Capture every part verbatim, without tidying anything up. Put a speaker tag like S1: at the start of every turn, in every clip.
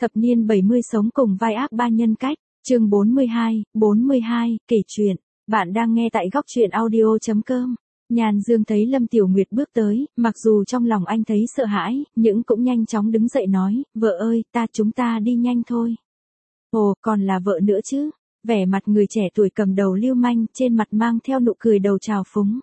S1: Thập niên bảy mươi sống cùng vai ác ba nhân cách, chương bốn mươi hai, bốn mươi hai, kể chuyện. Bạn đang nghe tại góc truyện audio chấm com. Nhan Dương thấy Lâm Tiểu Nguyệt bước tới, mặc dù trong lòng anh thấy sợ hãi, nhưng cũng nhanh chóng đứng dậy nói, vợ ơi, ta chúng ta đi nhanh thôi. Ồ, còn là vợ nữa chứ. Vẻ mặt người trẻ tuổi cầm đầu lưu manh, trên mặt mang theo nụ cười đầu trào phúng.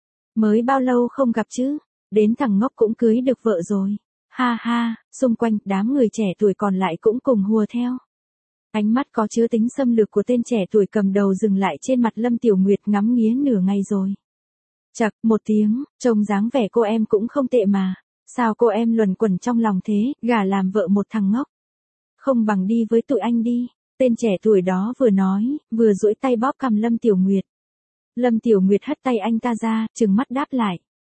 S1: Mới bao lâu không gặp chứ, đến thằng ngốc cũng cưới được vợ rồi. Ha ha, xung quanh đám người trẻ tuổi còn lại cũng cùng hùa theo. Ánh mắt có chứa tính xâm lược của tên trẻ tuổi cầm đầu dừng lại trên mặt Lâm Tiểu Nguyệt ngắm nghía nửa ngày rồi. Chậc, một tiếng, trông dáng vẻ cô em cũng không tệ mà. Sao cô em luẩn quẩn trong lòng thế, gả làm vợ một thằng ngốc. Không bằng đi với tụi anh đi. Tên trẻ tuổi đó vừa nói, vừa duỗi tay bóp cằm Lâm Tiểu Nguyệt. Lâm Tiểu Nguyệt hất tay anh ta ra, trừng mắt đáp lại.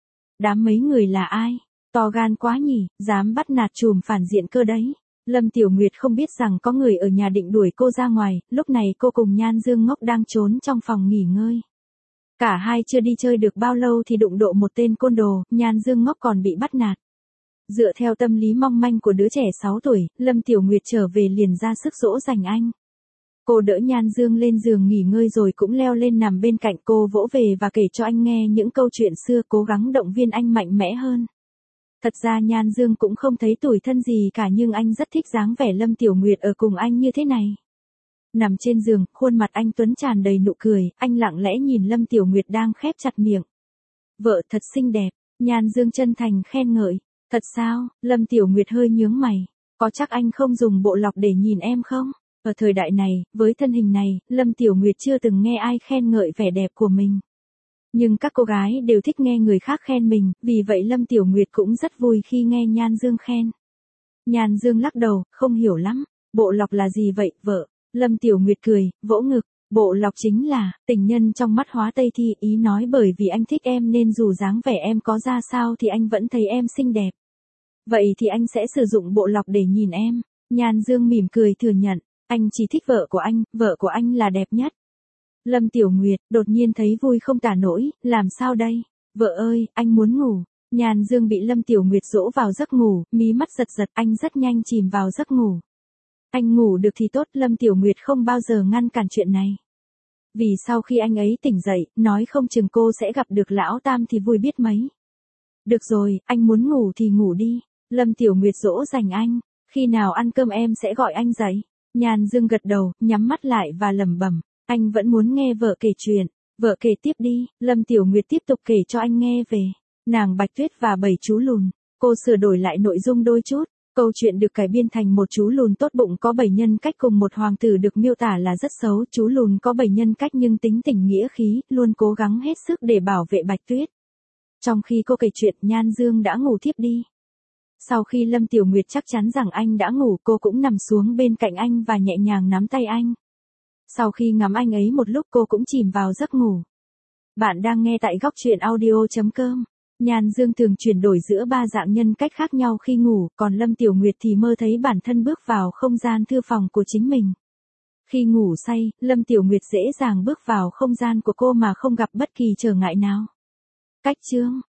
S1: Đám mấy người là ai? To gan quá nhỉ, dám bắt nạt trùm phản diện cơ đấy. Lâm Tiểu Nguyệt không biết rằng có người ở nhà định đuổi cô ra ngoài, lúc này cô cùng Nhan Dương ngốc đang trốn trong phòng nghỉ ngơi. Cả hai chưa đi chơi được bao lâu thì đụng độ một tên côn đồ, Nhan Dương ngốc còn bị bắt nạt. Dựa theo tâm lý mong manh của đứa trẻ sáu tuổi, Lâm Tiểu Nguyệt trở về liền ra sức dỗ dành anh. Cô đỡ Nhan Dương lên giường nghỉ ngơi rồi cũng leo lên nằm bên cạnh cô vỗ về và kể cho anh nghe những câu chuyện xưa, cố gắng động viên anh mạnh mẽ hơn. Thật ra Nhan Dương cũng không thấy tủi thân gì cả, nhưng anh rất thích dáng vẻ Lâm Tiểu Nguyệt ở cùng anh như thế này. Nằm trên giường, khuôn mặt anh tuấn tràn đầy nụ cười, anh lặng lẽ nhìn Lâm Tiểu Nguyệt đang khép chặt miệng. Vợ thật xinh đẹp, Nhan Dương chân thành khen ngợi. Thật sao? Lâm Tiểu Nguyệt hơi nhướng mày. Có chắc anh không dùng bộ lọc để nhìn em không? Ở thời đại này, với thân hình này, Lâm Tiểu Nguyệt chưa từng nghe ai khen ngợi vẻ đẹp của mình. Nhưng các cô gái đều thích nghe người khác khen mình, vì vậy Lâm Tiểu Nguyệt cũng rất vui khi nghe Nhan Dương khen. Nhan Dương lắc đầu, không hiểu lắm. Bộ lọc là gì vậy, vợ? Lâm Tiểu Nguyệt cười, vỗ ngực. Bộ lọc chính là, tình nhân trong mắt Hóa Tây Thi, ý nói bởi vì anh thích em nên dù dáng vẻ em có ra sao thì anh vẫn thấy em xinh đẹp. Vậy thì anh sẽ sử dụng bộ lọc để nhìn em. Nhan Dương mỉm cười thừa nhận, anh chỉ thích vợ của anh, vợ của anh là đẹp nhất. Lâm Tiểu Nguyệt đột nhiên thấy vui không tả nổi, làm sao đây? Vợ ơi, anh muốn ngủ. Nhan Dương bị Lâm Tiểu Nguyệt dỗ vào giấc ngủ, mí mắt giật giật, anh rất nhanh chìm vào giấc ngủ. Anh ngủ được thì tốt, Lâm Tiểu Nguyệt không bao giờ ngăn cản chuyện này. Vì sau khi anh ấy tỉnh dậy, nói không chừng cô sẽ gặp được lão tam thì vui biết mấy. Được rồi, anh muốn ngủ thì ngủ đi. Lâm Tiểu Nguyệt dỗ dành anh, khi nào ăn cơm em sẽ gọi anh dậy. Nhan Dương gật đầu, nhắm mắt lại và lẩm bẩm, anh vẫn muốn nghe vợ kể chuyện. Vợ kể tiếp đi. Lâm Tiểu Nguyệt tiếp tục kể cho anh nghe về nàng Bạch Tuyết và bảy chú lùn. Cô sửa đổi lại nội dung đôi chút. Câu chuyện được cải biên thành một chú lùn tốt bụng có bảy nhân cách cùng một hoàng tử được miêu tả là rất xấu. Chú lùn có bảy nhân cách nhưng tính tình nghĩa khí, luôn cố gắng hết sức để bảo vệ Bạch Tuyết. Trong khi cô kể chuyện, Nhan Dương đã ngủ thiếp đi. Sau khi Lâm Tiểu Nguyệt chắc chắn rằng anh đã ngủ, cô cũng nằm xuống bên cạnh anh và nhẹ nhàng nắm tay anh. Sau khi ngắm anh ấy một lúc cô cũng chìm vào giấc ngủ. Bạn đang nghe tại góc truyện audio chấm com. Nhan Dương thường chuyển đổi giữa ba dạng nhân cách khác nhau khi ngủ, còn Lâm Tiểu Nguyệt thì mơ thấy bản thân bước vào không gian thư phòng của chính mình. Khi ngủ say, Lâm Tiểu Nguyệt dễ dàng bước vào không gian của cô mà không gặp bất kỳ trở ngại nào. Cách chương